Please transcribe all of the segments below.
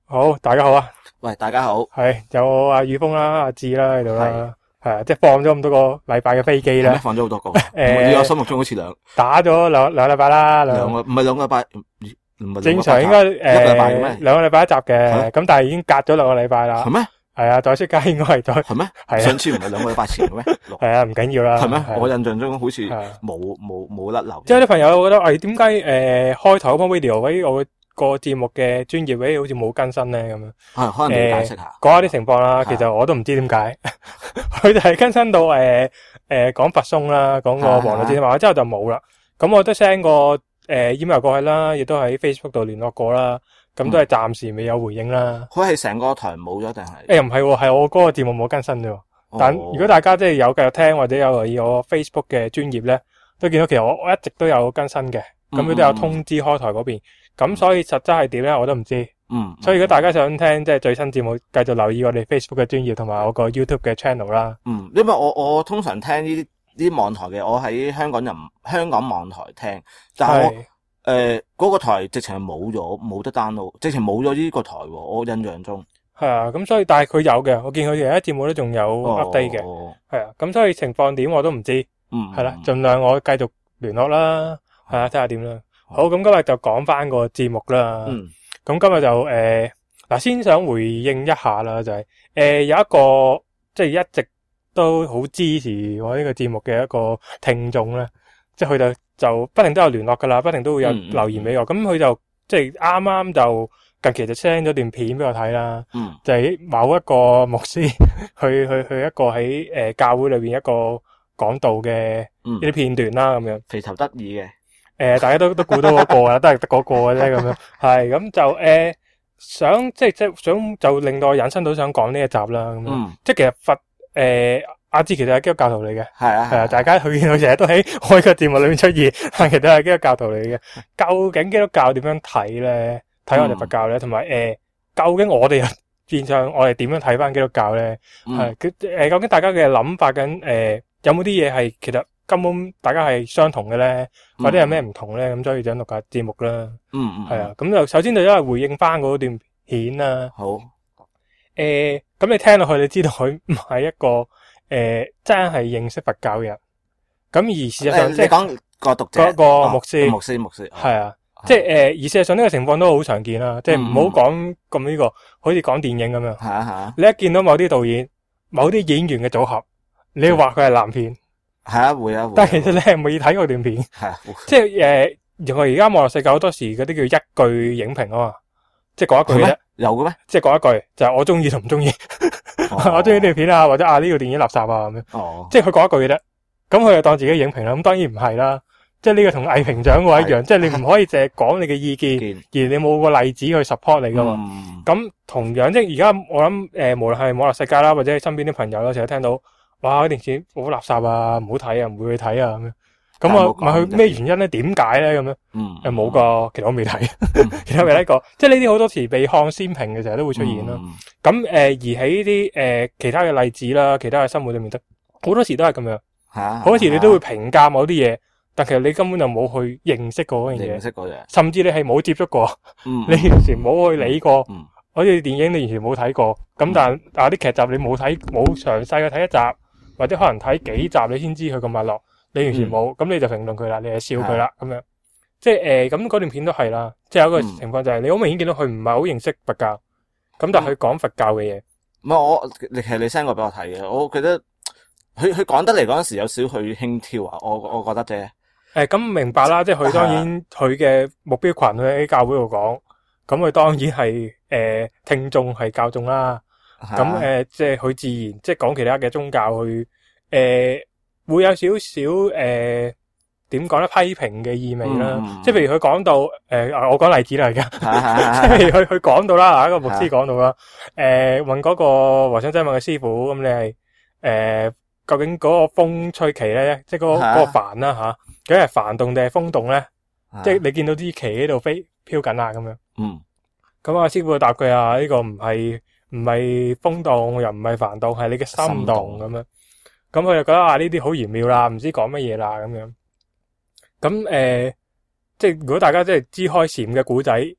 好，大家好啊！ 喂，大家好， 係有阿宇峰啦、阿志啦喺度啦，係啊，即係放咗咁多個禮拜嘅飛機係咩？ 咧， 放咗好多個，喺我心目中好似打咗兩禮拜啦， 唔係兩個禮拜，唔係正常應該一個禮拜嘅咩？ 兩個禮拜一集嘅，咁但係已經隔咗兩個禮拜啦。 係咩？ 係啊，再出街應該係再係咩？ 係啊， 上次唔係兩個禮拜前嘅咩？ 係啊，唔緊要啦。 係咩？ 係啊我印象中好似係啊冇甩漏。 即係啲朋友覺得，點解開頭嗰篇 video 我個節目嘅專頁好似冇更新咧咁樣？ 係可能你要解釋下， 講下啲情況啦。其實我都唔知點解，佢就係更新到講佛松啦，講個黃大仙話之後就冇啦。咁我都 send 個email 過去啦，亦都喺 Facebook 度聯絡過啦。咁都係暫時未有回應啦。 佢係成個台冇咗定係？ 唔係喎，係我嗰個節目冇更新啫。但如果大家即係有繼續聽或者有留意我 Facebook 嘅專頁咧，都見到其實我一直都有更新嘅。咁佢都有通知開台嗰邊。咁所以實質係點咧，我都唔知。所以如果大家想聽即係最新節目，繼續留意我哋 Facebook 嘅專頁同埋我個 YouTube 嘅 channel 啦。 因為我通常聽呢啲網台嘅，我喺香港網台聽，但係我嗰個台直情係冇得 download，直情冇咗呢個台喎。我印象中係啊，咁所以但係佢有嘅，我見佢哋啲節目都仲有 update 嘅。係啊，咁所以情況點我都唔知。係啦，盡量我繼續聯絡啦。係啊，睇下點啦。好，咁今日就講翻個節目啦。咁今日就先想回應一下啦，就係有一個即係一直都好支持我呢個節目嘅一個聽眾咧，即係佢就不停都有聯絡噶啦，不停都會有留言俾我。咁佢就即係啱啱就近期就 send 咗段片俾我睇啦。就係某一個牧師去一個喺教會裏邊一個講道嘅一啲片段啦，咁樣肥頭得意嘅。 大家都估到嗰個啦，都係得嗰個嘅啫，咁樣係咁就想即係想就令到我引申到想講呢一集啦，咁樣即係其實阿志其實係基督教徒嚟嘅，係啊，大家佢見到成日都喺我個節目裏面出現，但其實係基督教徒嚟嘅。究竟基督教點樣睇咧？睇我哋佛教咧，同埋究竟我哋變相我哋點樣睇翻基督教咧？係究竟大家嘅諗法緊有冇啲嘢係其實根本大家係相同嘅咧，或者有咩唔同咧？咁所以就錄下節目啦。係啊，咁就首先就因為回應翻嗰段片啦。 好。 咁你聽落去，你知道佢唔係一個真係認識佛教嘅人。咁而事實上，即係你講個讀者， 個牧師， 牧師係啊，即係而事實上呢個情況都好常見啦。即係唔好講咁呢個，好似講電影咁樣。 係你一見到某啲導演、某啲演員嘅組合，你話佢係爛片。係啊， 會啊。 但係其實你係未睇過段片， 係即係我而家網絡世界好多時嗰啲叫一句影評啊嘛，即係講一句啫。 有嘅咩？ 即係講一句就係我中意同唔中意，我中意呢條片啊，或者呢條電影垃圾啊咁樣。即係佢講一句嘅啫，咁佢就當自己影評啦。咁當然唔係啦，即係呢個同藝評獎嘅話一樣，即係你唔可以淨係講你嘅意見，而你冇個例子去 support 你噶嘛。咁同樣即係而家我諗無論係網絡世界啦，或者係身邊啲朋友啦，成日聽到哇啲電視好垃圾啊，唔好睇啊，唔會去睇啊咁樣。咁我問佢咩原因咧？點解咧？咁樣冇噶，其實我未睇，其實未睇過。即係呢啲好多時被看先評嘅時候都會出現啦。咁而喺呢啲其他嘅例子啦，其他嘅生活裏面得好多時都係咁樣。好多時你都會評價某啲嘢，但其實你根本就冇去認識過嗰樣嘢，甚至你係冇接觸過，你完全冇去理過。好似電影你完全冇睇過，咁但係啲劇集你冇睇，冇詳細去睇一集，或者可能睇幾集你先知佢咁脈絡。你完全冇，咁你就評論佢啦，你係笑佢啦，咁樣，即係咁嗰段片都係啦，即係有一個情況就係你好明顯見到佢唔係好認識佛教，咁但係佢講佛教嘅嘢， 唔係其實你 send 過俾我睇嘅，我覺得佢講得嚟嗰陣時有少許輕佻啊，我覺得啫。 咁明白啦，即係佢當然佢嘅目標群佢喺教會度講，咁佢當然係聽眾係教眾啦，咁即係佢自然即係講其他嘅宗教去會有少少點講咧批評嘅意味啦，即係譬如佢講到我講例子啦而家，即係譬如佢講到啦，一個牧師講到啦，問嗰個和尚真問嘅師傅，咁你係究竟嗰個風吹旗咧，即係嗰個帆啦吓，究竟係帆動定係風動咧？即係你見到啲旗喺度飄緊啊咁樣。咁阿師傅就答佢啊，呢個唔係風動，又唔係帆動，係你嘅心動咁樣。咁佢就覺得呢啲好玄妙啦，唔知講乜嘢啦咁樣。咁即係如果大家即係知開禪嘅古仔，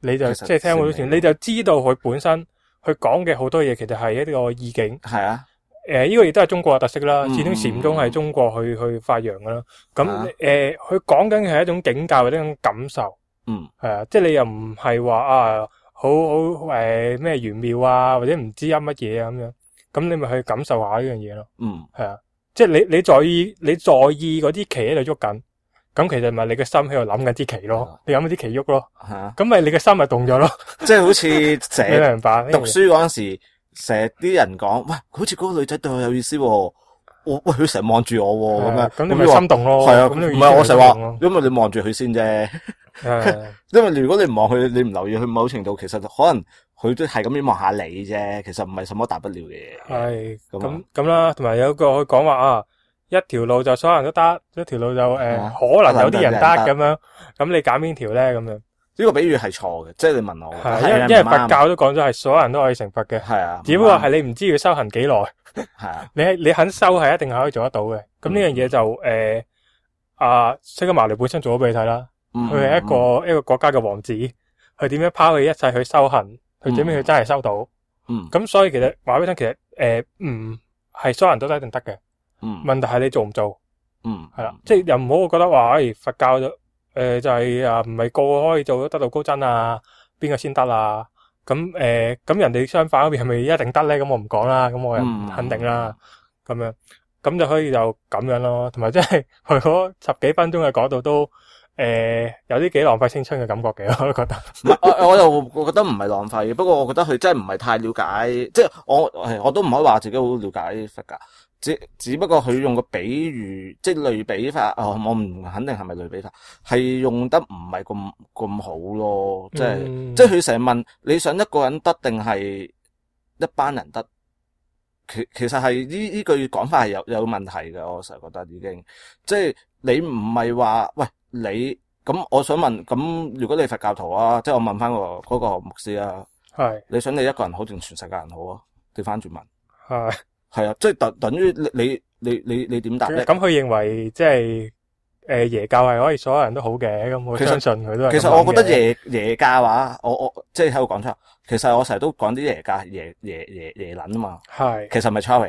你就即係聽好多次，你就知道佢本身佢講嘅好多嘢其實係一個意境。 係啊。 呢個亦都係中國嘅特色啦。始終禪宗係中國去發揚噶啦。咁佢講緊嘅係一種境界或者一種感受。係啊，即係你又唔係話啊好咩玄妙啊，或者唔知乜嘢啊咁樣。咁你咪去感受下呢樣嘢咯。係啊，即係你在意嗰啲旗喺度喐緊，咁其實咪你嘅心喺度諗緊啲旗咯。你諗緊啲旗喐咯。咁咪你嘅心咪動咗咯。 即係好似成日明白讀書嗰陣時。成日啲人講，喂，好似嗰個女仔對我有意思喎，喂，佢成日望住我咁樣， 咁你咪心動咯。 係啊，唔係我成日話，因為你望住佢先啫。因為如果你唔望佢，你唔留意佢，某程度其實可能佢都係咁樣望下你啫，其實唔係什麼大不了嘅嘢。 係咁啦，同埋有個佢講話啊，一條路就所有人都得，一條路就可能有啲人得咁樣，咁你揀邊條咧咁樣？ 呢個比喻係錯嘅，即係你問我， 因為佛教都講咗係所有人都可以成佛嘅， 係啊， 只不過係你唔知要修行幾耐， 係啊， 你肯修係一定係可以做得到嘅。咁呢樣嘢就釋迦牟尼本身做咗俾你睇啦，佢係一個國家嘅王子，佢點樣拋棄一切去修行，佢點樣佢真係修到，咁所以其實話俾你聽，其實唔係所有人都一定得嘅，問題係你做唔做，係啦，即係又唔好覺得話佛教就係唔係個個可以做得到高僧啊？邊個先得啊？咁人哋相反嗰邊係咪一定得咧？咁我唔講啦，咁我又唔肯定啦。咁樣咁就可以就咁樣咯。同埋即係佢嗰10幾分鐘嘅講到都有啲幾浪費青春嘅感覺嘅，我都覺得。 我又覺得唔係浪費，不過我覺得佢真係唔係太了解，即係我都唔可以話自己好了解佛教。只不過佢用個比喻，即係類比法，我唔肯定係咪類比法，係用得唔係咁好咯。即係佢成日問你想一個人得定係一班人得？其實係呢句講法係有問題嘅，我成日覺得已經，即係你唔係話喂你咁，我想問咁，如果你佛教徒啊，即係我問翻嗰個牧師啊，係你想你一個人好定全世界人好啊？調翻轉問係啊，即係等於你點答咧？咁佢認為即係耶教係可以所有人都好嘅，咁我相信佢都係。 其實我覺得耶教話，我即係喺度講出，其實我成日都講啲耶教耶撚啊嘛。係，其實咪抄嚟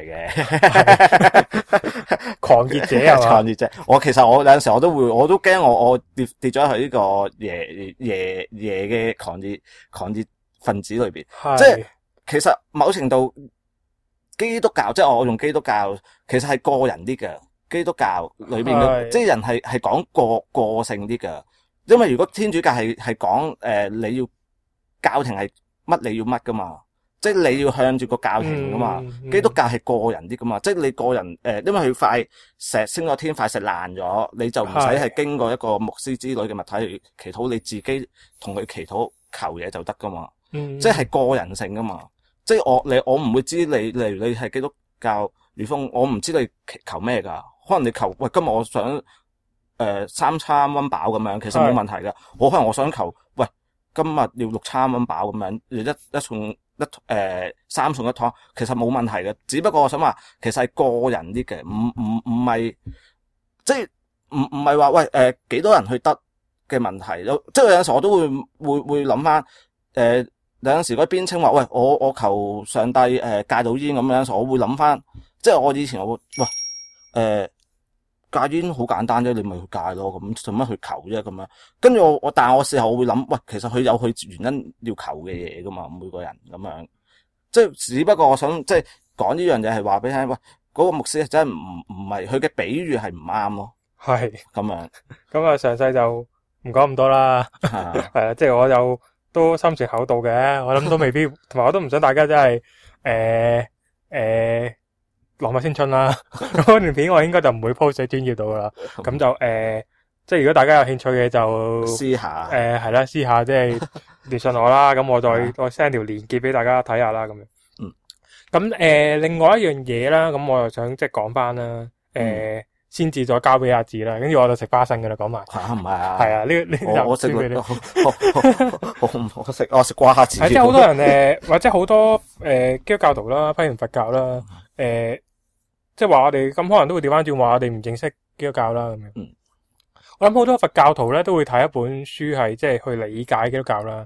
嘅。狂熱者係嘛？狂熱者，其實我有陣時我都驚我跌咗喺呢個耶嘅狂熱分子裏邊。即係其實某程度。基督教即係我用基督教，其實係個人啲嘅。基督教裏邊嘅即係人係講個性啲嘅。因為如果天主教係講你要教廷係乜你要乜噶嘛，即係你要向住個教廷噶嘛。基督教係個人啲噶嘛，即係你個人因為佢塊石升咗天，塊石爛咗，你就唔使係經過一個牧師之類嘅物體去祈禱，你自己同佢祈禱求嘢就得噶嘛。即係個人性噶嘛。即係我唔會知你，例如你係基督教宇峰，我唔知你求咩噶，可能你求喂今日我想3餐溫飽咁樣，其實冇問題噶。我可能我想求喂今日要6餐溫飽咁樣，一餸3餸1湯，其實冇問題嘅。只不過我想話，其實係個人啲嘅，唔係即係唔係話喂幾多人去得嘅問題。即係有陣時我都會諗翻有陣時嗰啲邊稱話，喂，我求上帝戒到煙咁樣，我會諗翻，即係我以前我會，喂，戒煙好簡單啫，你咪去戒咯，咁做乜去求啫咁樣？跟住但係我事後我會諗，喂，其實佢有佢原因要求嘅嘢噶嘛，每個人咁樣，即係只不過我想即係講呢樣嘢係話俾你聽，喂，嗰個牧師真係唔係佢嘅比喻係唔啱咯，係咁樣。咁啊，詳細就唔講咁多啦，係啊，即係我有。都心情厚道嘅，我諗都未必，同埋我都唔想大家真係浪費青春啦。咁嗰段片我應該就唔會 post 喺專頁度噶啦。咁就即係如果大家有興趣嘅就私下係啦，私下即係聯繫我啦。咁我再 send 條連結俾大家睇下啦。咁樣咁另外一樣嘢啦，咁我又想即係講翻啦。先至再交俾阿志啦，跟住我就食花生噶啦，講埋。唔係啊。係啊，呢我食我食瓜子。即係好多人或者好多基督教徒啦，批完佛教啦，即係話我哋咁可能都會調翻轉話我哋唔認識基督教啦咁樣。我諗好多佛教徒咧都會睇一本書係即係去理解基督教啦。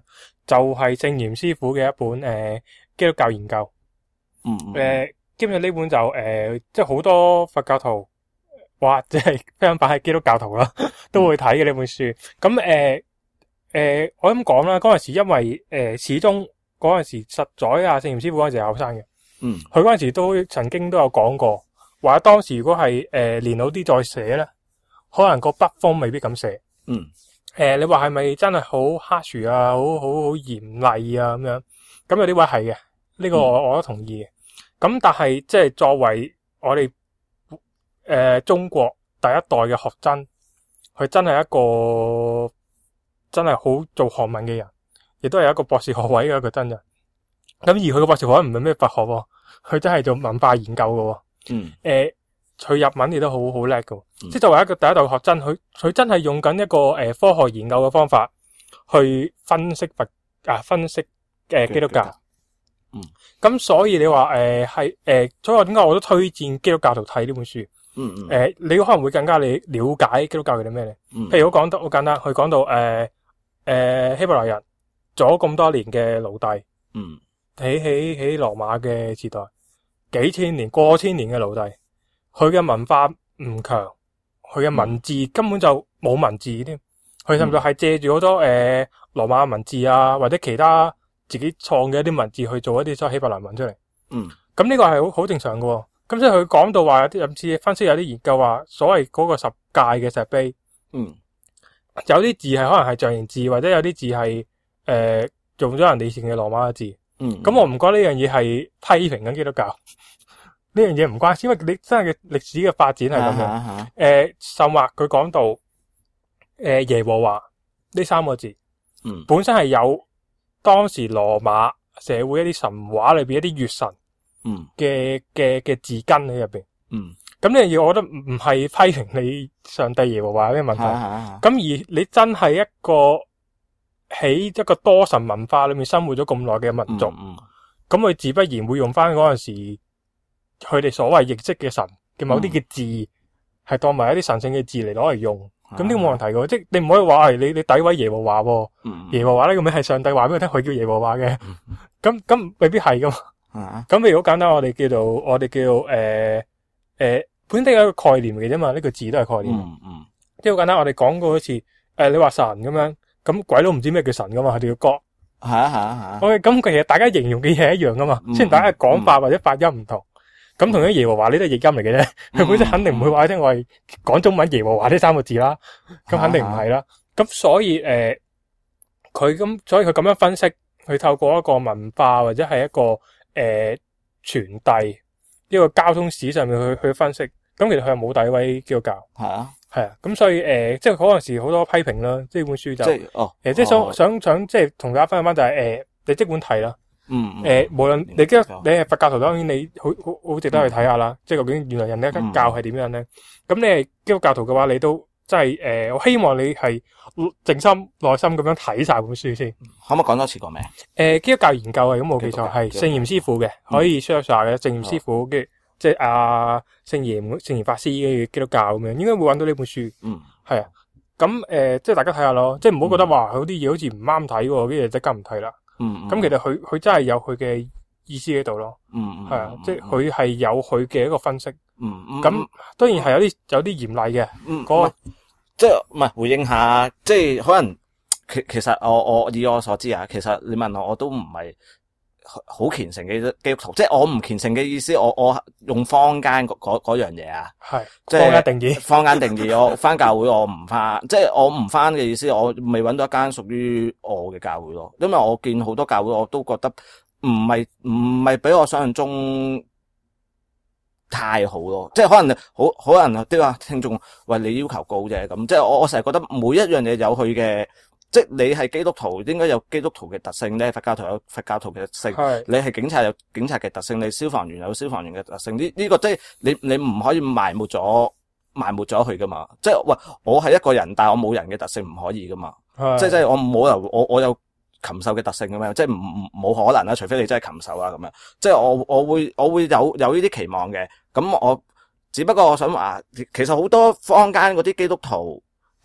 就係聖嚴師傅嘅一本基督教研究。基本上呢本就即係好多佛教徒或者係非常擺喺基督教徒啦，都會睇嘅呢本書。咁我咁講啦，嗰陣時因為始終嗰陣時實在啊，聖嚴師傅嗰陣時係後生嘅。佢嗰陣時都曾經都有講過，話當時如果係年老啲再寫咧，可能個筆鋒未必咁寫。你話係咪真係好 harsh 啊，好嚴厲啊咁樣？咁有啲位係嘅，呢個我都同意嘅。咁但係即係作為我哋中國第一代嘅學僧，佢真係一個真係好做學問嘅人，亦都係一個博士學位嘅一個真人。咁而佢嘅博士學位唔係咩佛學喎，佢真係做文化研究嘅喎。佢日文亦都好叻嘅，即係作為一個第一代學僧，佢真係用緊一個科學研究嘅方法去分析分析基督教。咁所以你話所以我點解我都推薦基督教徒睇呢本書。你可能會更加了解基督教係啲咩咧？譬如我講得好簡單，佢講到希伯來人做咗咁多年嘅奴隸，喺羅馬嘅時代，幾千年過千年嘅奴隸。佢嘅文化唔強，佢嘅文字根本就冇文字添。佢甚至係借住好多羅馬文字啊，或者其他自己創嘅一啲文字去做一啲所謂希伯來文出嚟。咁呢個係好正常嘅。咁所以佢講到話有啲甚至分析有啲研究話，所謂嗰個十誡嘅石碑，有啲字係可能係象形字，或者有啲字係用咗人哋以前嘅羅馬嘅字。咁我唔覺得呢樣嘢係批評緊基督教。呢樣嘢唔關事，因為你真係嘅歷史嘅發展係咁樣。甚或佢講到耶和華呢三個字，本身係有當時羅馬社會一啲神話裏邊一啲月神嘅字根喺入邊。咁呢樣嘢，我覺得唔係批評你上帝耶和華有咩問題。咁而你真係一個喺一個多神文化裏面生活咗咁耐嘅民族，咁佢自不然會用翻嗰陣時佢哋所謂譯釋嘅神嘅某啲嘅字，係當埋一啲神聖嘅字嚟攞嚟用，咁呢個冇問題嘅，即係你唔可以話係你詆毀耶和華喎。耶和華呢個名係上帝話俾佢聽，佢叫耶和華嘅，咁未必係噶嘛。咁譬如好簡單，我哋叫本地有一個概念嘅啫嘛，呢個字都係概念。即係好簡單，我哋講過一次，你話神咁樣，咁鬼都唔知咩叫神噶嘛，佢哋要割。OK，咁其實大家形容嘅嘢係一樣噶嘛，雖然大家嘅講法或者發音唔同。咁同樣耶和華呢都係譯音嚟嘅啫，佢本身肯定唔會話你聽我係講中文耶和華呢三個字啦，咁肯定唔係啦。咁所以所以佢咁樣分析，佢透過一個文化或者係一個傳遞呢個交通史上面去分析，咁其實佢係冇詆毀基督教。係啊，咁所以即係嗰陣時好多批評啦，即係本書就即係想即係同大家分享翻就係你即管睇啦。無論你係佛教徒，當然你好值得去睇下啦。即係究竟原來人哋嘅教係點樣咧？咁你係基督教徒嘅話，你都真係我希望你係靜心耐心咁樣睇晒本書先。 可唔可以講多次個名？ 基督教研究啊，咁冇記錯係聖嚴師傅嘅，可以 search 下嘅聖嚴師傅，跟住即係聖嚴法師嘅基督教咁樣，應該會揾到呢本書。係啊，咁即係大家睇下咯，即係唔好覺得話有啲嘢好似唔啱睇喎，跟住即刻唔睇啦。咁其實佢真係有佢嘅意思喺度咯。係啊，即係佢係有佢嘅一個分析。咁當然係有啲嚴厲嘅。 即係唔係回應下，即係可能其實我以我所知啊，其實你問我都唔係好虔誠嘅基督徒，即係我唔虔誠嘅意思，我用坊間嗰樣嘢啊，係即係坊間定義，我翻教會我唔翻，即係我唔翻嘅意思，我未揾到一間屬於我嘅教會咯，因為我見好多教會我都覺得唔係比我想象中太好咯，即係可能好人啲話聽眾話你要求高啫，咁即係我成日覺得每一樣嘢有佢嘅。即係你係基督徒，應該有基督徒嘅特性咧；佛教徒有佛教徒嘅特性，你係警察有警察嘅特性，你消防員有消防員嘅特性。呢個即係你唔可以埋沒咗佢噶嘛。即係喂，我係一個人，但係我冇人嘅特性，唔可以噶嘛。即係我冇由我有禽獸嘅特性咁樣，即係冇可能啦，除非你真係禽獸啊咁樣。即係我會有呢啲期望嘅。咁我只不過我想話，其實好多坊間嗰啲基督徒。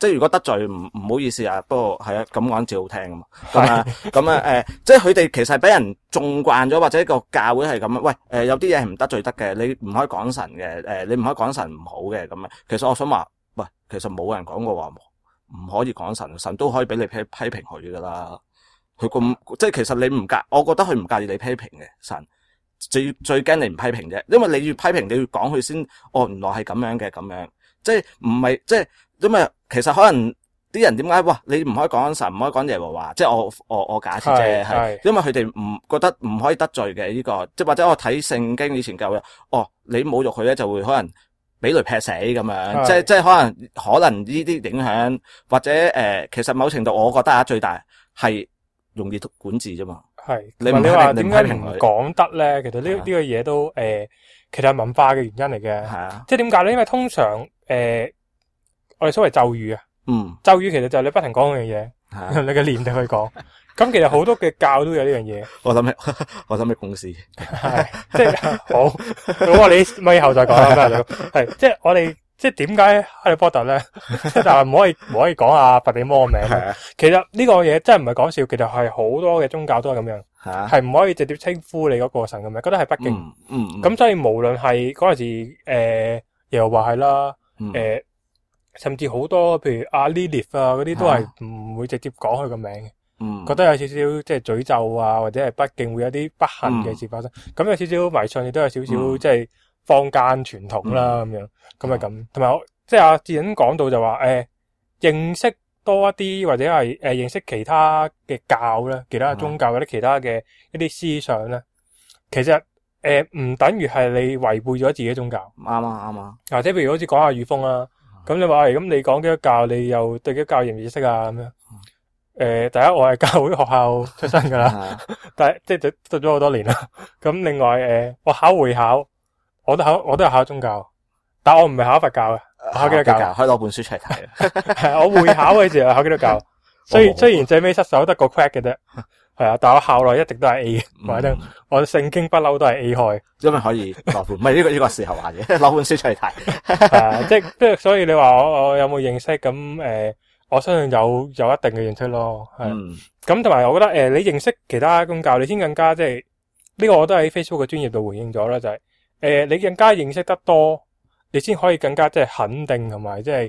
即係如果得罪唔好意思啊，不過係啊，咁講至好聽噶嘛。咁即係佢哋其實係俾人縱慣咗，或者個教會係咁樣。喂，有啲嘢係唔得罪得嘅，你唔可以講神嘅，你唔可以講神唔好嘅咁樣。其實我想話，喂，其實冇人講過話唔可以講神，神都可以俾你批評佢噶啦。佢咁即係其實你唔介，我覺得佢唔介意你批評嘅神。最驚你唔批評啫，因為你要批評，你要講佢先。原來係咁樣嘅，咁樣即係唔係即係，因為其實可能啲人點解你唔可以講神，唔可以講耶和華，即係我假設啫，係因為佢哋唔覺得唔可以得罪嘅呢個，即係或者我睇聖經以前教嘅，你侮辱佢咧就會可能俾雷劈死咁樣，即係可能呢啲影響，或者其實某程度我覺得最大係容易管治啫嘛。係， 你話點解唔講得咧？其實呢個嘢都其實係文化嘅原因嚟嘅。係啊，即係點解咧？因為通常我哋所謂咒語啊，咒語其實就係你不停講嗰樣嘢，用你嘅念力去講。咁其實好多嘅教都有呢樣嘢。我諗起公司，係即係好，我話你咪以後再講啦。係即係我哋。即係點解哈利波特咧？但係唔可以講阿佛地魔嘅名。其實呢個嘢真係唔係講笑，其實係好多嘅宗教都係咁樣，係唔可以直接稱呼你嗰個神嘅名，覺得係不敬。咁所以無論係嗰陣時耶和華係啦，甚至好多譬如阿 Lilith 啊嗰啲都係唔會直接講佢個名嘅。覺得有少少即係詛咒啊，或者係不敬，會有啲不幸嘅事發生。咁有少少迷信，亦都有少少即係坊間傳統啦咁樣。咁係咁，同埋即係阿智仁講到就話認識多一啲或者係認識其他嘅教咧，其他嘅宗教或者其他嘅一啲思想咧，其實唔等於係你違背咗自己宗教。啱啊。或者譬如好似講下宇峰啦，咁你話咁你講基督教，你又對基督教認唔認識啊？咁樣第一我係教會學校出身噶啦，但係即係讀咗好多年啦。咁另外我考會考，我都係考宗教。但我唔係考佛教嘅，考基督教， 可以攞本書出嚟睇。 係我會考嘅時候考基督教，雖然最尾失手得個 crack 嘅啫，係啊，但我後來一直都係 A 嘅，或者我聖經不嬲都係 A 開， 因為可以攞本，唔係呢個時候話嘅，攞本書出嚟睇。 係即係所以你話我有冇認識咁我相信有一定嘅認識咯，係。咁同埋我覺得你認識其他宗教，你先更加即係呢個我都喺 Facebook 嘅專頁度回應咗啦，就係你更加認識得多。你先可以更加即係肯定同埋即係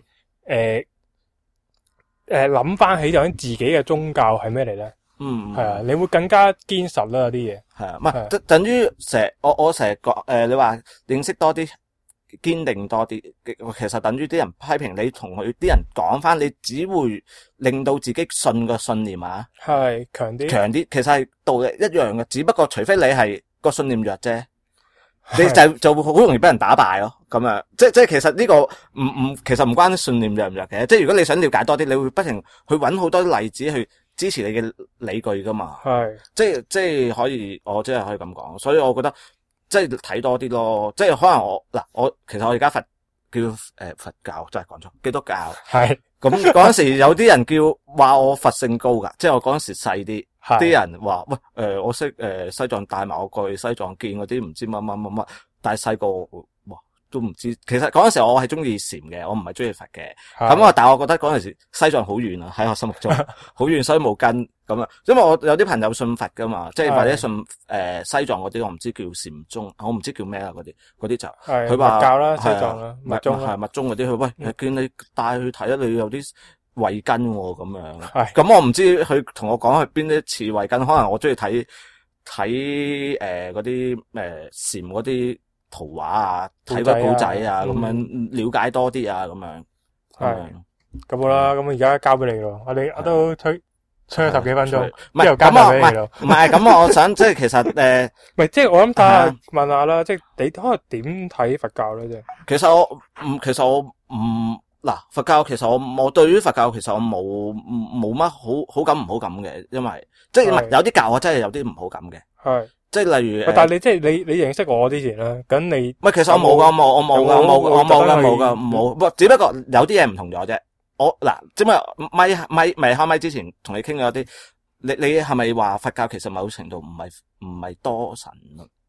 諗翻起究竟自己嘅宗教係咩嚟咧？係啊，你會更加堅實啦啲嘢。係啊，唔係等於我成日講你話認識多啲，堅定多啲，其實等於啲人批評你，同佢啲人講翻，你只會令到自己信個信念啊，係強啲，其實係道理一樣嘅，只不過除非你係個信念弱啫。你就會好容易俾人打敗咯，咁樣即係其實呢個其實唔關信念弱唔弱嘅，即係如果你想了解多啲，你會不停去揾好多例子去支持你嘅理據噶嘛，係即係可以，我即係可以咁講，所以我覺得即係睇多啲咯，即係可能我其實我而家佛教真係講錯，基督教係咁嗰陣時有啲人叫話我佛性高噶，即係我嗰陣時細啲。啲人話喂，我識西藏帶埋我過去西藏見嗰啲唔知乜，但係細個哇都唔知。其實嗰陣時我係中意禪嘅，我唔係中意佛嘅。咁但係我覺得嗰陣時西藏好遠啊，喺我心目中好遠，所以冇跟咁啊。因為我有啲朋友信佛噶嘛，即係或者信西藏嗰啲，我唔知叫禪宗，我唔知叫咩啦嗰啲就佢話教啦，西藏啦，密宗係密宗嗰啲。佢喂，見你帶去睇啊，你有啲慧根咁樣，咁我唔知佢同我講係邊一次慧根，可能我中意睇嗰啲禪嗰啲圖畫啊，睇個古仔啊，咁樣了解多啲啊，咁樣係咁好啦。咁而家交俾你咯，我都吹咗10幾分鐘，之後交俾你咯。 唔係咁，我想即係其實唔係即係我諗問下啦，即係你可能點睇佛教咧？啫， 其實我唔。嗱，佛教其實我對於佛教其實我冇乜好感唔好感嘅，因為即係有啲教我真係有啲唔好感嘅，係即係例如， 但係你即係你認識我之前咧，咁你唔係其實我冇噶，冇，只不過有啲嘢唔同咗啫。我嗱，只不過咪開咪之前同你傾咗啲，你係咪話佛教其實某程度唔係多神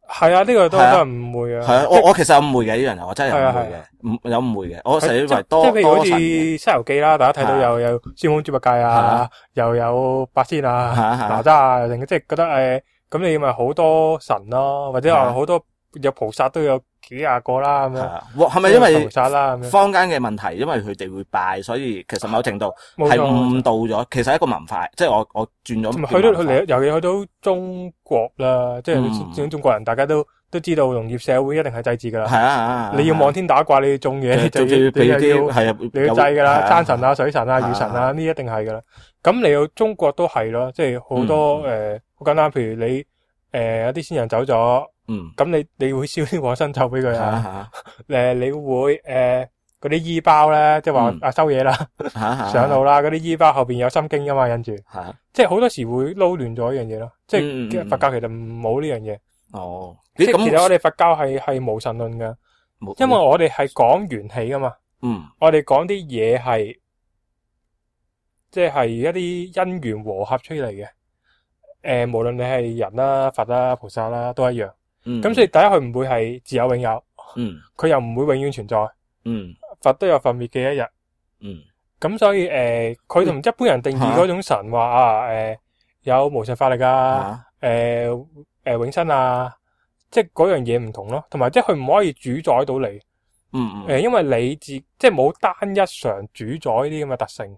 係啊，呢個都係誤會啊。 係啊，我其實有誤會嘅呢樣嘢，我真係有誤會嘅，有誤會嘅。我成日以為多即係譬如好似神 《西遊記》啦，大家睇到有孫悟空、豬八戒啊，又有八仙啊、哪吒啊，即係覺得咁你咪好多神咯，或者話好多有菩薩都有幾廿個啦咁樣。 係咪因為菩薩啦咁樣坊間嘅問題？因為佢哋會拜，所以其實某程度係誤導咗。其實係一個文化，即係我轉咗。 尤其去到中國啦，即係中國人，大家都知道農業社會一定係祭祀噶啦。 係啊， 你要望天打卦，你要種嘢，你就要你要祭噶啦，山神啊、水神啊、雨神啊，呢一定係噶啦。咁嚟到中國都係咯，即係好多好簡單，譬如你有啲先人走咗，咁你會燒啲往生咒俾佢啊，你會嗰啲衣包咧，即係話收嘢啦，上路啦，嗰啲衣包後邊有心經噶嘛，印住，即係好多時會撈亂咗一樣嘢咯，即係佛教其實冇呢樣嘢。 哦， 即係其實我哋佛教係無神論噶，因為我哋係講緣起噶嘛，我哋講啲嘢係即係一啲因緣和合出嚟嘅，無論你係人啦、佛啦、菩薩啦，都一樣。咁所以第一佢唔會係自有永有，佢又唔會永遠存在，佛都有焚滅嘅一日，咁所以佢同一般人定義嗰種神話有無上法力啊，永生啊，即係嗰樣嘢唔同咯，同埋即係佢唔可以主宰到你，因為你即係冇單一常主宰呢啲咁嘅特性，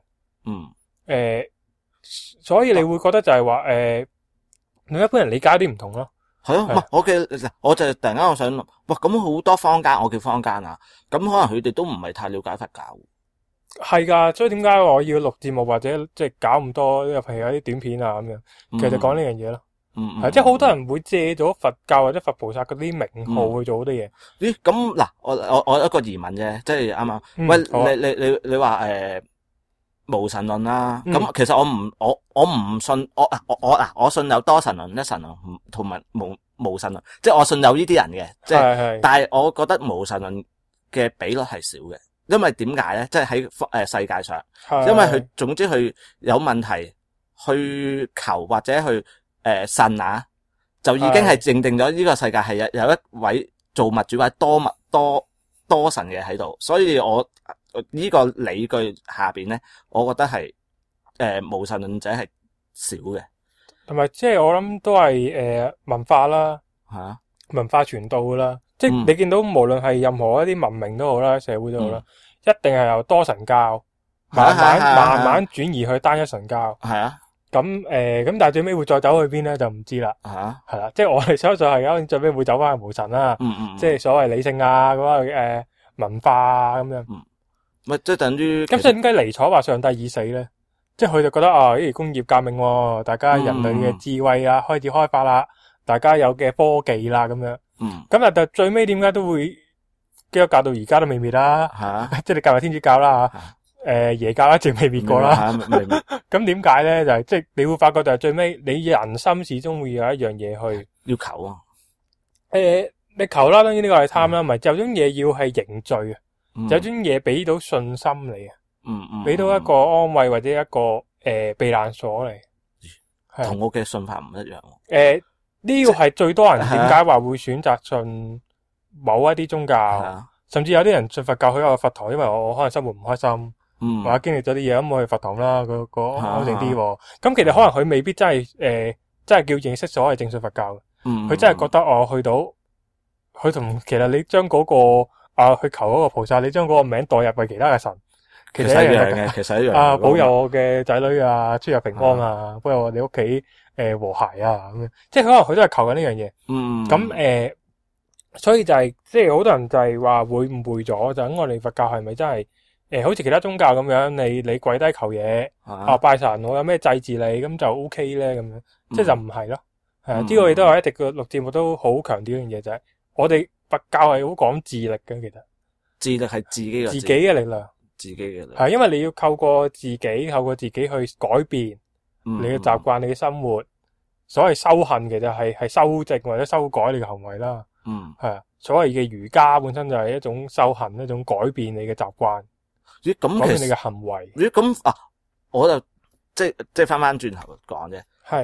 所以你會覺得就係話同一般人理解啲唔同咯。 係咯，唔係我就突然間我想諗，哇咁好多坊間，我叫坊間啊，咁可能佢哋都唔係太了解佛教。 係噶，所以點解我要錄節目或者即係搞咁多，譬如有啲短片啊咁樣，其實就講呢樣嘢咯。係即係好多人會借咗佛教或者佛菩薩嗰啲名號去做好多嘢。咦？ 咁嗱，我一個疑問啫，即係啱啱。喂，你話無神論啦，咁其實我唔信，我信有多神論、一神論同埋無神論，即係我信有呢啲人嘅，即係，但係我覺得無神論嘅比率係少嘅，因為點解咧？即係喺世界上，因為佢總之佢有問題去求或者去神啊，就已經係認定咗呢個世界係有一位造物主或者多神嘅喺度，所以我呢個理據下邊咧，我覺得係無神論者係少嘅，同埋即係我諗都係文化啦，文化傳導啦，即係你見到無論係任何一啲文明都好啦，社會都好啦，一定係由多神教慢慢轉移去單一神教，咁但係最尾會再走去邊咧就唔知啦，係啦，即係我哋相信係咁，最尾會走翻去無神啦，即係所謂理性啊嗰個文化啊咁樣。 咪即係等於咁，所以點解尼采話上帝已死咧？即係佢就覺得工業革命，大家人類嘅智慧啊開始開發啦，大家有嘅科技啦咁樣。咁但最尾點解都會基督教到而家都未滅啦？即係你教埋天主教啦耶教一直未滅過啦。咁點解咧？就係即係你會發覺就係最尾你人心始終會有一樣嘢去要求啊。 你求啦，當然呢個係貪啦，唔係有種嘢要係凝聚啊。有種嘢俾到信心你啊，俾到一個安慰或者一個避難所嚟， 同我嘅信法唔一樣。 呢個係最多人點解話會選擇信某一啲宗教，甚至有啲人信佛教，佢有佛堂，因為我可能生活唔開心，或者經歷咗啲嘢，咁我去佛堂啦，個安靜啲。咁其實可能佢未必真係真係叫認識所謂正信佛教，佢真係覺得我去到，佢同其實你將嗰個。去求嗰個菩薩，你將嗰個名代入去其他嘅神，其實一樣嘅， 其實一樣。 保佑我嘅仔女啊，出入平安啊，保佑我哋屋企和諧啊，咁樣，即係可能佢都係求緊呢樣嘢。咁所以就係即係好多人就係話會誤會咗，就咁我哋佛教係咪真係好似其他宗教咁樣，你跪低求嘢拜神，我有咩祭祀你咁就 OK 咧咁樣，即係就唔係咯。係啊，呢個亦都係一直個錄節目都好強調一樣嘢，就係我哋。佛教係好講自力嘅，其實自力係自己嘅力量， 自己嘅力量係因為你要透過自己去改變你嘅習慣，你嘅生活。所謂修行其實係修正或者修改你嘅行為啦。係啊，所謂嘅瑜伽本身就係一種修行，一種改變你嘅習慣。改變你嘅行為。 咁我就即係翻轉頭講啫。係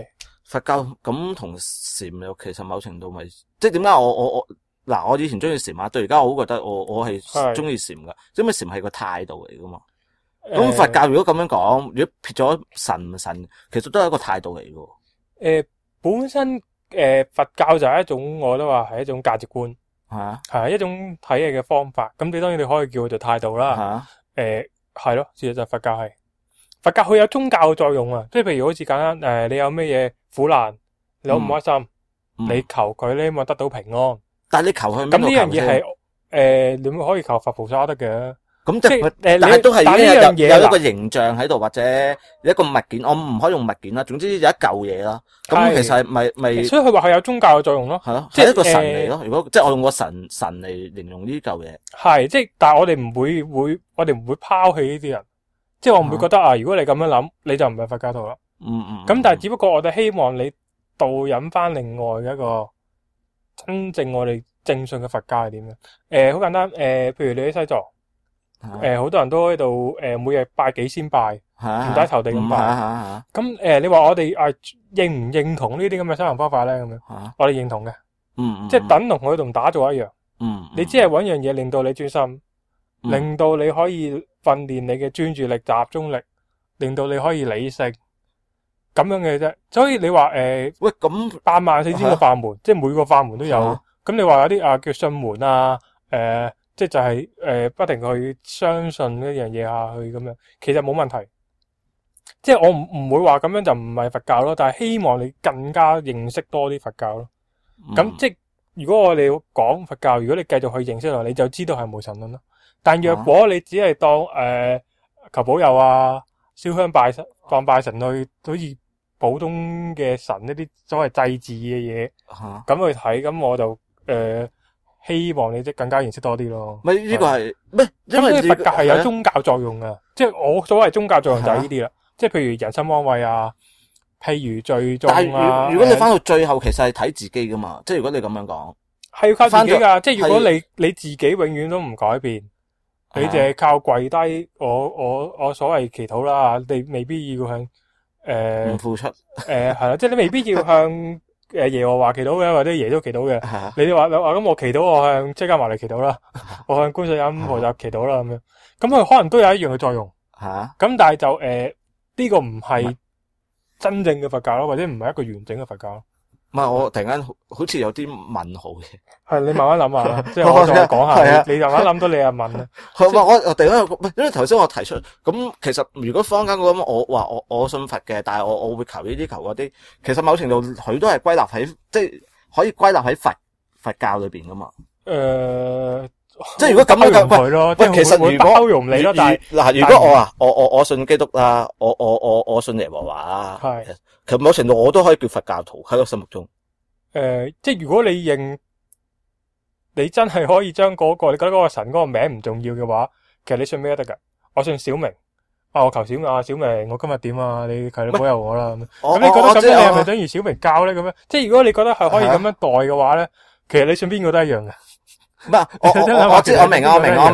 佛教咁同禪又其實某程度咪，即係點解我以前中意禪啊，對而家我好覺得我係中意禪噶，因為禪係個態度嚟噶嘛。咁佛教如果咁樣講，如果撇咗神唔神，其實都係一個態度嚟噶。 本身佛教就係一種，我都話係一種價值觀，係一種睇嘢嘅方法。咁你當然你可以叫佢做態度啦。係咯，事實就係佛教係。佛教佢有宗教嘅作用啊，即係譬如好似簡單你有咩嘢苦難，你好唔開心，你求佢咧，希望得到平安。但係你求佢咁呢樣嘢係你可以求佛菩薩得嘅。咁即係但係都係有一個形象喺度，或者一個物件，我唔可以用物件啦。總之有一嚿嘢啦。咁其實咪所以佢話係有宗教嘅作用咯。係咯，即係一個神嚟咯。如果即係我用個神嚟形容呢嚿嘢，係即係，但係我哋唔會拋棄呢啲人。即係我唔會覺得如果你咁樣諗，你就唔係佛教徒啦。咁但係只不過我哋希望你導引翻另外一個真正我哋正信嘅佛教係點樣？好簡單，譬如你喺西藏，好多人都喺度每日拜幾仙拜，唔帶頭地咁拜。咁你話我哋認唔認同呢啲咁嘅修行方法咧？咁樣，我哋認同嘅。即係等同佢同打坐一樣。你只係搵樣嘢令到你專心。令到你可以訓練你嘅專注力、集中力，令到你可以理性咁樣嘅啫。所以你話喂咁84000個法門，即係每個法門都有。咁你話有啲叫信門即係就係不停去相信一樣嘢下去咁樣，其實冇問題。即係我唔會話咁樣就唔係佛教咯，但係希望你更加認識多啲佛教咯。咁即係如果我哋講佛教，如果你繼續去認識落，你就知道係無神論咯。但若果你只係當求保佑燒香拜神去，好似普通嘅神一啲所謂祭祀嘅嘢咁去睇，咁我就希望你即更加認識多啲咯。咪呢個係咩？因為佛教係有宗教作用嘅，即係我所謂宗教作用就係呢啲啦。即係譬如人心安慰譬如罪眾但係如果你翻到最後，其實係睇自己噶嘛。即係如果你咁樣講，係要靠自己噶。即係如果你自己永遠都唔改變。你就係靠跪低，我所謂祈禱啦，你未必要向唔付出，係啦，即係你未必要向耶和華祈禱嘅，或者耶穌祈禱嘅。你話咁我祈禱，我向釋迦牟尼祈禱啦，我向觀世音菩薩祈禱啦，咁樣，咁佢可能都有一樣嘅作用。咁但係就呢個唔係真正嘅佛教咯，或者唔係一個完整嘅佛教咯。唔係，我突然間好似有啲問號嘅。係你慢慢諗下，即係我再講下，你慢慢諗到你又問啦。我突然間因為頭先我提出咁，其實如果坊間咁，我話我信佛嘅，但係我會求呢啲求嗰啲，其實某程度佢都係歸納喺即係可以歸納喺佛教裏邊噶嘛。即係如果咁樣講，喂，其實如果包容你咯，但係嗱，如果我信基督啦，我信耶和華啦，係，其實某程度我都可以叫佛教徒喺我心目中。即係如果你你真係可以將嗰個你覺得嗰個神嗰個名唔重要嘅話，其實你信咩都得噶。我信小明，我求小明，我今日點啊？你求你保佑我啦。咁你覺得咁樣你係咪等於小明教咧？咁樣，即係如果你覺得係可以咁樣代嘅話咧，其實你信邊個都一樣嘅。唔係，我明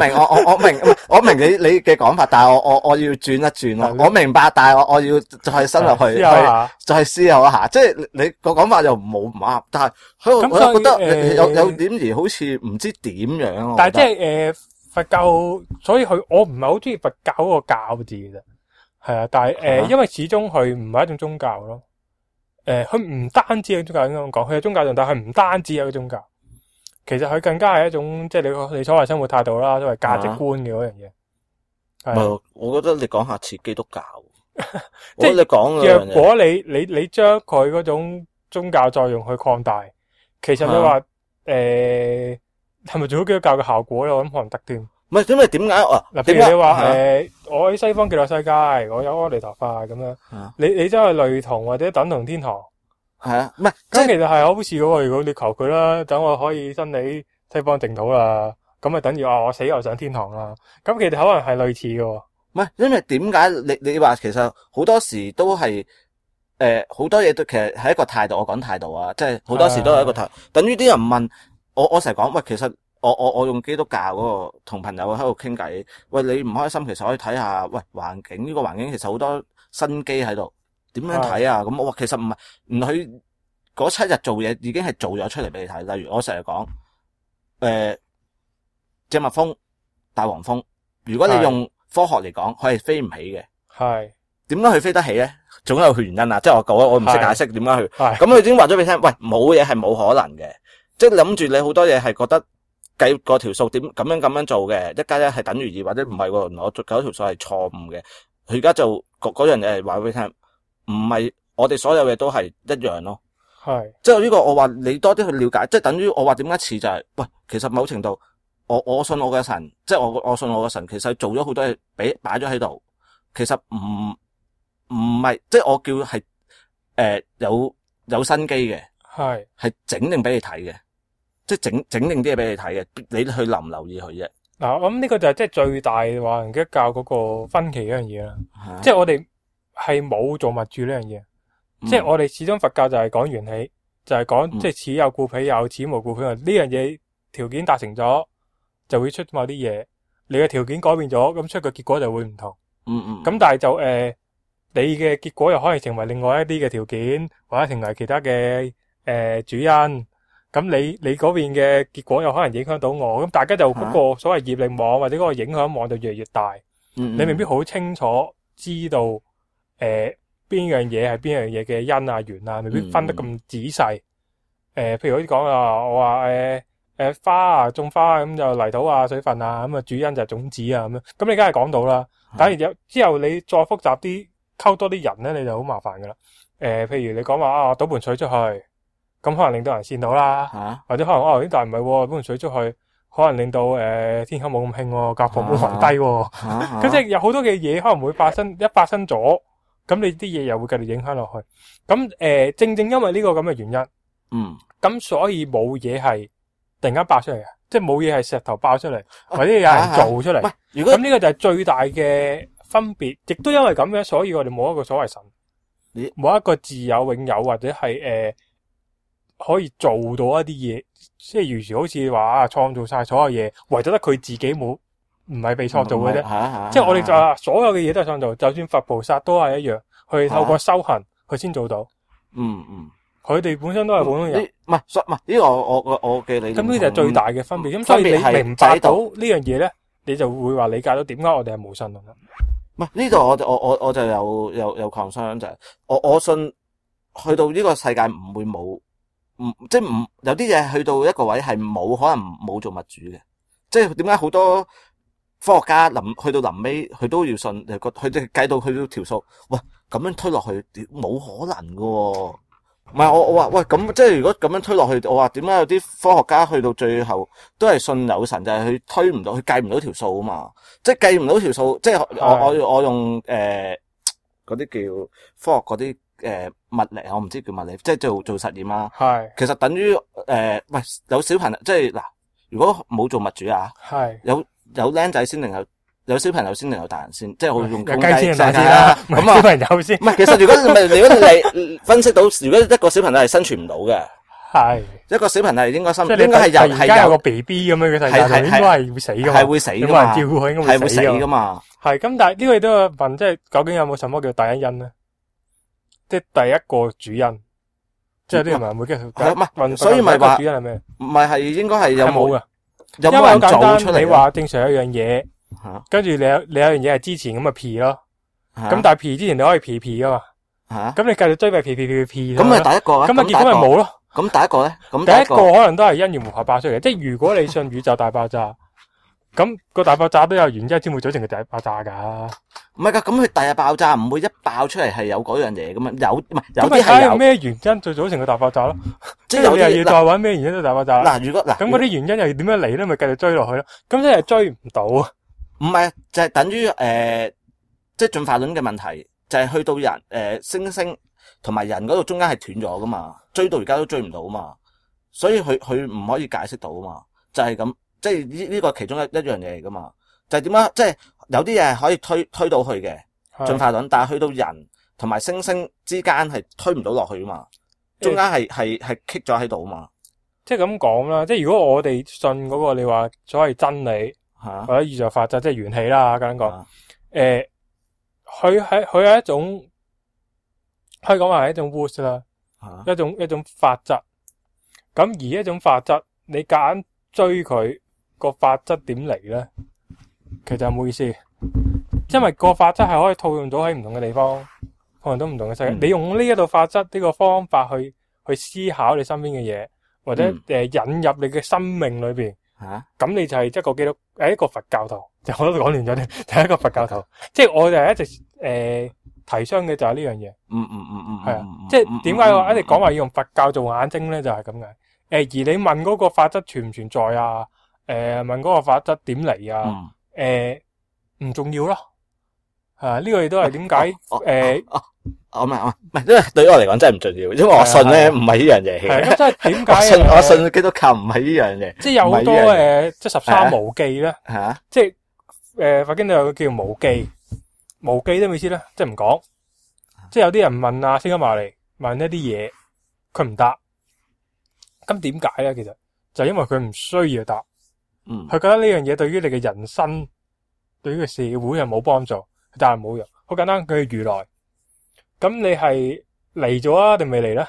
你嘅講法，但係我要轉一轉咯。我明白，但係我要再深入去再思考一下。即係你個講法又冇唔啱，但係我覺得有點而好似唔知點樣。但係即係佛教，所以我唔係好中意佛教嗰個教字嘅啫。係啊，但係因為始終佢唔係一種宗教咯。佢唔單止係宗教，應該咁講，佢係宗教上，但係唔單止係一個宗教。其實佢更加係一種，即係你所謂生活態度啦，所謂價值觀嘅嗰樣嘢。係，我覺得你講下似基督教，即係你講若果你將佢嗰種宗教作用去擴大，其實你話係咪做到基督教嘅效果咧？我諗可能得添。唔係，因為點解嗱，譬如你話我喺西方極樂世界，我有阿彌陀佛咁樣，你真係類同或者等同天堂。係啊，唔係咁其實係好似嗰個，如果你求佢啦，等我可以生喺西方淨土啦，咁啊等於我死又上天堂啦。咁其實可能係類似嘅。唔係，因為點解你話其實好多時都係好多嘢都其實係一個態度。我講態度啊，即係好多時都係一個態度。等於啲人問我成日講喂，其實我用基督教嗰個同朋友喺度傾偈，喂，你唔開心，其實可以睇下喂環境，呢個環境其實好多生機喺度。 點樣睇啊？咁我話其實唔係，佢嗰7日做嘢已經係做咗出嚟俾你睇。例如我成日講，隻蜜蜂、大黃蜂，如果你用科學嚟講，佢係飛唔起嘅。 係點解佢飛得起咧？總有佢原因啊！即係我唔識解釋點解佢。咁佢已經話咗俾你聽，喂，冇嘢係冇可能嘅。即係諗住你好多嘢係覺得計個條數點咁樣做嘅，1+1係等於2，或者唔係喎，原來我計條數係錯誤嘅。佢而家就嗰樣嘢係話俾你聽，唔係我哋所有嘢都係一樣咯。 係， 即係呢個我話你多啲去了解，即係等於我話點解似就係，喂，其實某程度我信我嘅神，即係我信我嘅神，其實做咗好多嘢擺咗喺度，其實唔係，即係我叫係有心機嘅，係整定俾你睇嘅，即係整定啲嘢俾你睇嘅，你去留唔留意佢啫。 嗱，我諗呢個就係即係最大話人嘅教嗰個分歧嗰樣嘢啦。即係我哋係冇造物主呢樣嘢，即係我哋始終佛教就係講緣起，就係講即係此有故彼有，此無故彼無。呢樣嘢條件達成咗，就會出某啲嘢。你嘅條件改變咗，咁出個結果就會唔同。咁但係就你嘅結果又可以成為另外一啲嘅條件，或者成為其他嘅主因。咁你嗰邊嘅結果又可能影響到我，咁大家就嗰個所謂業力網或者嗰個影響網就越嚟越大。你未必好清楚知道邊樣嘢係邊樣嘢嘅因啊緣啊，未必分得咁仔細。譬如好似講啊，我話花啊種花咁就泥土啊水分啊，咁啊主因就係種子啊咁樣。咁你梗係講到啦，但係之後你再複雜啲，溝多啲人咧，你就好麻煩噶啦。譬如你講話啊倒盆水出去。咁可能令到人跣到啦，或者可能但係唔係，倒盆水出去，可能令到天氣冇咁興，甲房冇暈低，咁即係有好多嘅嘢可能會發生，一發生咗，咁你啲嘢又會繼續影響落去。咁正因為呢個咁嘅原因，咁所以冇嘢係突然間爆出嚟嘅，即係冇嘢係石頭爆出嚟，或者有人做出嚟。咁呢個就係最大嘅分別，亦都因為咁樣，所以我哋冇一個所謂神，冇一個自有永有或者係可以做到一啲嘢，即係如是好似話創造晒所有嘢，唯獨得佢自己冇，唔係被創造嘅啫。即係我哋就話所有嘅嘢都係創造，就算佛菩薩都係一樣，佢哋透過修行，佢先做到。佢哋本身都係普通人。唔係呢個我嘅理解。 咁呢就係最大嘅分別。咁所以你明白到呢樣嘢咧，你就會話理解到點解我哋係無神論啦。 唔係呢度我就有抗商，就係我信去到呢個世界唔會冇。即係唔有啲嘢去到一個位係冇可能冇造物主嘅，即係點解好多科學家去到臨尾佢都要信，佢哋計到去到條數，喂咁樣推落去冇可能噶，唔係我話喂咁即係如果咁樣推落去，我話點解有啲科學家去到最後都係信有神，就係佢推唔到，佢計唔到條數啊嘛，即係計唔到條數，即係我用嗰啲叫科學嗰啲。物理我唔知叫物理，即係做實驗啦。係，其實等於喂有小朋友，即係嗱，如果冇做物主啊，係有僆仔先定有小朋友先定有大人先，即係我用公雞世界啦。咁啊，小朋友先。唔係，其實如果你分析到，如果一個小朋友係生存唔到嘅，係一個小朋友係應該應該係有個 BB 咁樣嘅世界，應該係會死噶嘛， 係會死噶嘛， 照顧佢應該會死噶嘛。係咁，但係呢個亦都有問，即係究竟有冇什麼叫第一因咧？即係第一個主因，即係啲人會嘅， 所以咪話主因係咩？ 唔係應該係有冇嘅， 因為好簡單， 你話正常有樣嘢，跟住你有樣嘢係之前咁咪 P 咯，咁但係 P 之前你可以 P 噶嘛，咁你繼續追咪 P， 咁咪第一個咧， 咁咪結果咪冇咯。 咁第一個咧，咁第一個可能都係因緣無法爆出嚟嘅，即係如果你信宇宙大爆炸。咁個大爆炸都有原因先會組成個大爆炸噶， 唔係噶，咁佢第日爆炸唔會一爆出嚟係有嗰樣嘢噶嘛，有啲係有咩原因再組成個大爆炸咯？即係有啲又要再搵咩原因都大爆炸。 嗱，如果嗱， 咁嗰啲原因又要點樣嚟咧？咪繼續追落去咯。咁即係追唔到啊？ 唔係，就係等於即係進化論嘅問題，就係去到人猩猩同埋人嗰度中間係斷咗噶嘛，追到而家都追唔到嘛，所以佢唔可以解釋到啊嘛，就係咁。即係呢個其中一樣嘢嚟噶嘛，就係點解？即係有啲嘢係可以推到去嘅進化論，但係去到人同埋猩猩之間係推唔到落去啊嘛，中間係棘咗喺度啊嘛。 即係咁講啦，即係如果我哋信嗰個你話所謂真理或者宇宙法則，即係元氣啦，咁樣講，佢係一種可以講話係一種 rules 啦，一種法則。咁而一種法則，你夾硬追佢個法則點嚟咧？其實冇意思，因為個法則係可以套用到喺唔同嘅地方，套用到唔同嘅世界。你用呢一套法則呢個方法去思考你身邊嘅嘢，或者引入你嘅生命裏邊，咁你就係一個基督，一個佛教徒。就我都講亂咗添，就係一個佛教徒。即係我就係一直提倡嘅就係呢樣嘢。係啊，即係點解我一直講話要用佛教做眼睛咧？就係咁嘅。而你問嗰個法則存唔存在啊？問嗰個法則點嚟啊？唔重要咯。呢個亦都係點解唔係，因為對於我嚟講真係唔重要，因為我信咧唔係呢樣嘢。 係咁，即係點解？ 我信基督教唔係呢樣嘢。 即係有好多即係13無記咧。即係佛經都有個叫無記，無記都咩意思咧？即係唔講。即係有啲人問啊，釋迦牟尼問一啲嘢，佢唔答。咁點解咧？其實就因為佢唔需要答。佢覺得呢樣嘢對於你嘅人生，對於個社會係冇幫助，但係冇用。好簡單，佢係如來。咁你係嚟咗啊，定未嚟咧？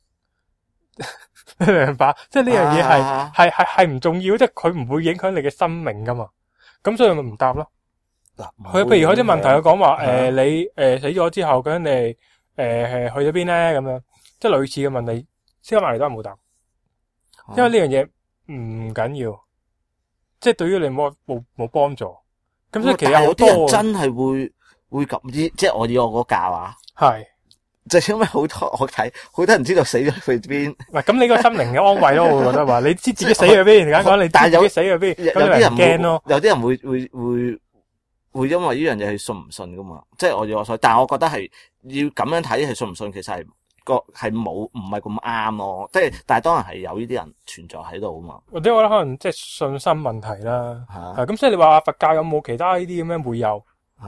明白？即係呢樣嘢係唔重要，即係佢唔會影響你嘅生命噶嘛。咁所以咪唔答咯。佢譬如佢啲問題，佢講話你死咗之後，究竟你去咗邊咧？咁樣即係類似嘅問題，釋迦牟尼都係冇答。因為呢樣嘢唔緊要，即係對於你冇幫助。咁所以其實有啲人真係會咁，即係我以我個教啊，係就因為好多我睇好多人知道死咗去邊。 喂，咁你個心靈嘅安慰咯，我覺得話你知自己死去邊，而家講你知自己死去邊， 有啲人驚咯，有啲人會因為呢樣嘢係信唔信噶嘛？即係我以我所，但係我覺得係要咁樣睇係信唔信，其實係唔係咁啱咯。即係但係當然係有呢啲人存在喺度啊嘛。 或者我覺得可能即係信心問題啦。咁所以你話佛教有冇其他呢啲咁樣會有？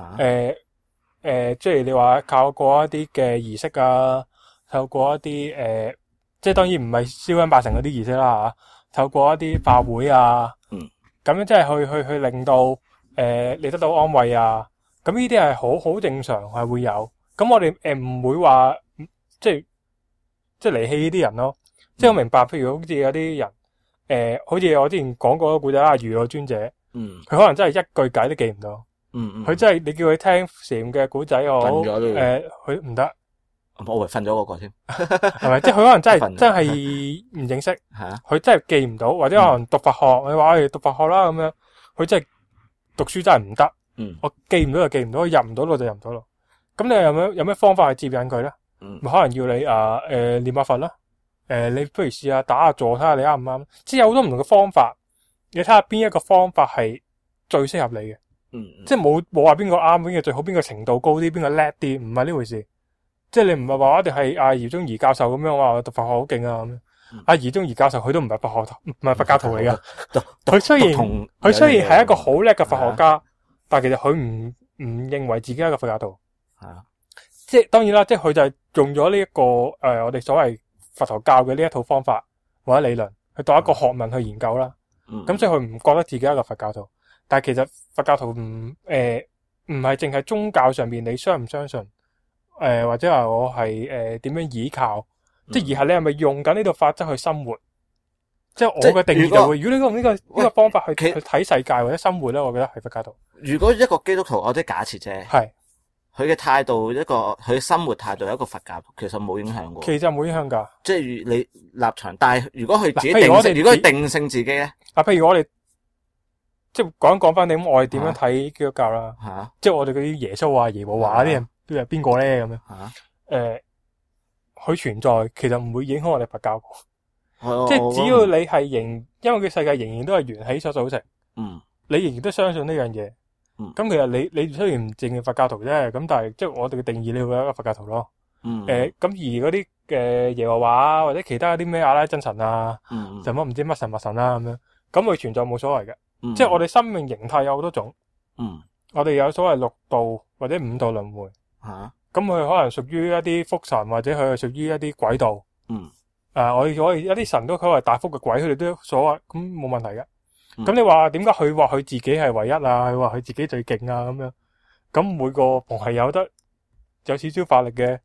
即係你話靠過一啲嘅儀式啊，透過一啲即係當然唔係燒香拜神嗰啲儀式啦吓，透過一啲法會啊，咁樣即係去令到你得到安慰啊，咁呢啲係好正常係會有。咁我哋唔會話即係離棄呢啲人咯。即係我明白，譬如好似有啲人好似我之前講過個故仔啦，如來尊者，佢可能真係一句偈都記唔到。佢真係你叫佢聽禪嘅古仔好，佢唔得， 我以為瞓咗嗰個添， 係咪？即係佢可能真係唔認識，佢真係記唔到，或者可能讀佛學，你話讀佛學啦咁樣，佢真係讀書真係唔得，我記唔到就記唔到，入唔到路就入唔到路。咁你有咩方法去接引佢咧？咪可能要你念下佛啦，你不如試下打下坐睇下你啱唔啱？即係有好多唔同嘅方法，你睇下邊一個方法係最適合你嘅。即係冇話邊個啱，邊個最好，邊個程度高啲，邊個叻啲，唔係呢回事。即係你唔係話一定係阿饒宗頤教授咁樣話讀佛學好勁啊咁樣。阿饒宗頤教授佢都唔係佛教徒嚟噶。佢雖然係一個好叻嘅佛學家，但係其實佢唔認為自己係一個佛教徒。即係當然啦，即係佢就係用咗呢一個我哋所謂佛陀教嘅呢一套方法或者理論去當一個學問去研究啦。咁所以佢唔覺得自己係一個佛教徒。但係其實佛教徒唔係淨係宗教上面你相唔相信，或者話我係點樣依靠，即係而係你係咪用緊呢套法則去生活？即係我嘅定義就會，如果你用呢個方法去睇世界或者生活咧，我覺得係佛教徒。 如果一個基督徒，我即係假設啫，係佢嘅態度佢嘅生活態度係一個佛教徒，其實冇影響嘅。其實冇影響噶，即係你立場。但係如果佢自己如果佢定性自己咧，譬如我哋。即係講翻你咁，我哋點樣睇基督教啦？即係我哋嗰啲耶穌啊、耶和華嗰啲人，都係邊個咧？咁樣佢存在其實唔會影響我哋佛教。即係只要你係因為佢世界仍然都係緣起所組成，你仍然都相信呢樣嘢。咁其實你雖然唔淨係佛教徒啫，咁但係即係我哋嘅定義，你會有一個佛教徒咯。咁而嗰啲嘅耶和華或者其他啲咩阿拉真神啊，什麼唔知乜神乜神啊咁樣，咁佢存在冇所謂嘅。即係我哋生命形態有好多種，我哋有所謂六道或者五道輪迴，咁佢可能屬於一啲福神，或者佢係屬於一啲鬼道，我哋一啲神都佢係大福嘅鬼，佢哋都所謂咁冇問題嘅。咁你話點解佢話佢自己係唯一啊？佢話佢自己最勁啊咁樣，咁每個逢係有少少法力嘅，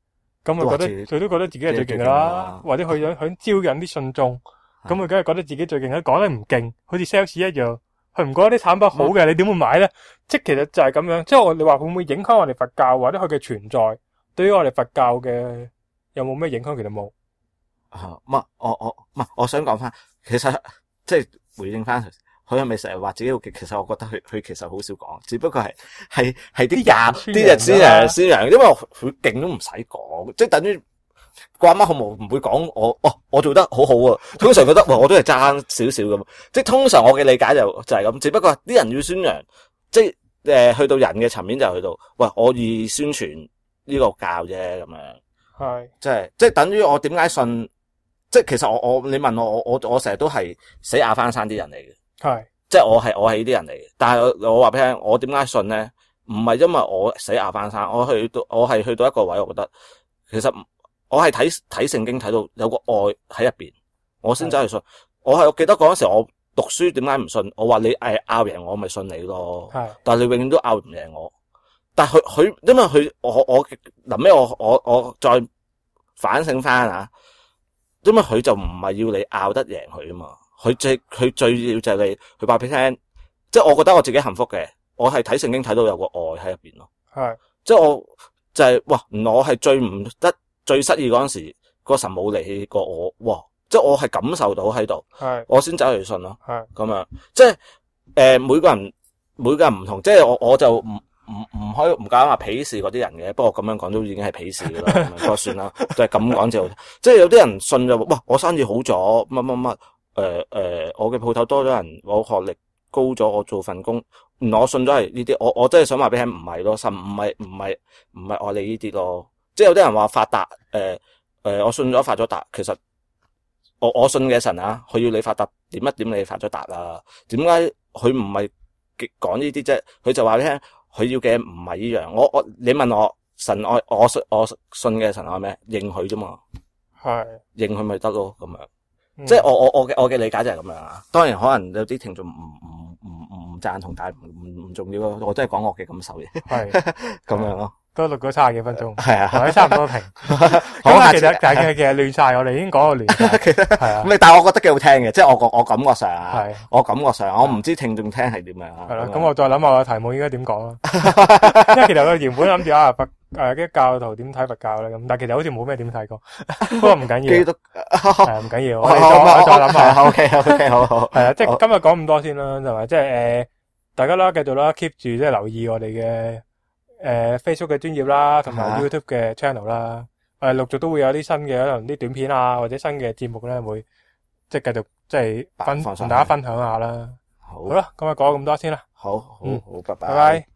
咁佢都覺得自己係最勁噶啦，或者佢想招引啲信眾，咁佢梗係覺得自己最勁啦，講得唔勁，好似 sales 一樣，佢唔覺得啲產品好嘅，你點會買咧？即係其實就係咁樣，即係你話會唔會影響我哋佛教或者佢嘅存在，對於我哋佛教嘅有冇咩影響？其實冇。 我想講翻，其實即係回應翻。佢係咪成日話自己好勁？其實我覺得佢其實好少講，只不過係啲人宣揚，因為佢勁都唔使講，即係等於個阿媽好唔會講我做得好好啊。通常覺得我都係爭少少咁，即係通常我嘅理解就係咁，只不過啲人要宣揚，即係去到人嘅層面就去到，喂，我以宣傳呢個教啫咁樣，係即係等於我點解信？即係其實你問我成日都係死亞翻山啲人嚟嘅。係，即係我係呢啲人嚟嘅，但係我話俾你聽，我點解信咧？唔係因為我死牙翻生，我係去到一個位，我覺得其實我係睇聖經睇到有個愛喺入邊，我先走去信。我記得嗰陣時我讀書點解唔信？我話你拗贏我咪信你咯，但係你永遠都拗唔贏我。但係佢因為佢我臨尾我再反省翻啊，因為佢就唔係要你拗得贏佢啊嘛。佢最要就係你，佢話俾你聽，即係我覺得我自己幸福嘅，我係睇聖經睇到有個愛喺入邊咯。係，即係我就係原來我係最失意嗰陣時，個神冇離棄過我，哇！即係我係感受到喺度，我先走去信咯。係咁樣，即係每個人唔同，即係我就唔可以唔敢話鄙視嗰啲人嘅，不過咁樣講都已經係鄙視噶啦，不過算啦，就係咁講就，即係有啲人信就哇，我生意好咗，乜。我嘅鋪頭多咗人，我學歷高咗，我做份工，我信咗係呢啲，我真係想話俾你聽，唔係咯，唔係愛你呢啲咯，即係有啲人話發達，我信咗發咗達，其實我信嘅神啊，佢要你發達，點一點你發咗達啦，點解佢唔係講呢啲啫？佢就話俾你聽，佢要嘅唔係呢樣，你問我神愛我信嘅神愛咩？認佢啫嘛，係認佢咪得咯，咁樣。即係我嘅理解就係咁樣啊，當然可能有啲聽眾唔贊同，但係唔重要咯，我都係講我嘅感受嘅，係咁樣咯。都錄咗30幾分鐘，係啊，或者差唔多停。咁其實亂晒，我哋已經講到亂晒，係啊。但係我覺得幾好聽嘅，即係我感覺上啊，係我感覺上，我唔知聽眾聽係點樣啊。係啦，咁我再諗下個題目應該點講啦。因為其實我原本諗住啲教徒點睇佛教咧，咁但係其實好似冇咩點睇過，不過唔緊要，係唔緊要，我哋再諗下。OK，好，係啊，即係今日講咁多先啦，係咪？即係大家啦，繼續啦 ，keep 住即係留意我哋嘅Facebook 嘅專頁啦，同埋 YouTube 嘅 channel 啦，陸續都會有啲新嘅可能啲短片啊，或者新嘅節目咧，會即係繼續即係同大家分享下啦。好啦，今日講咁多先啦。好，拜拜。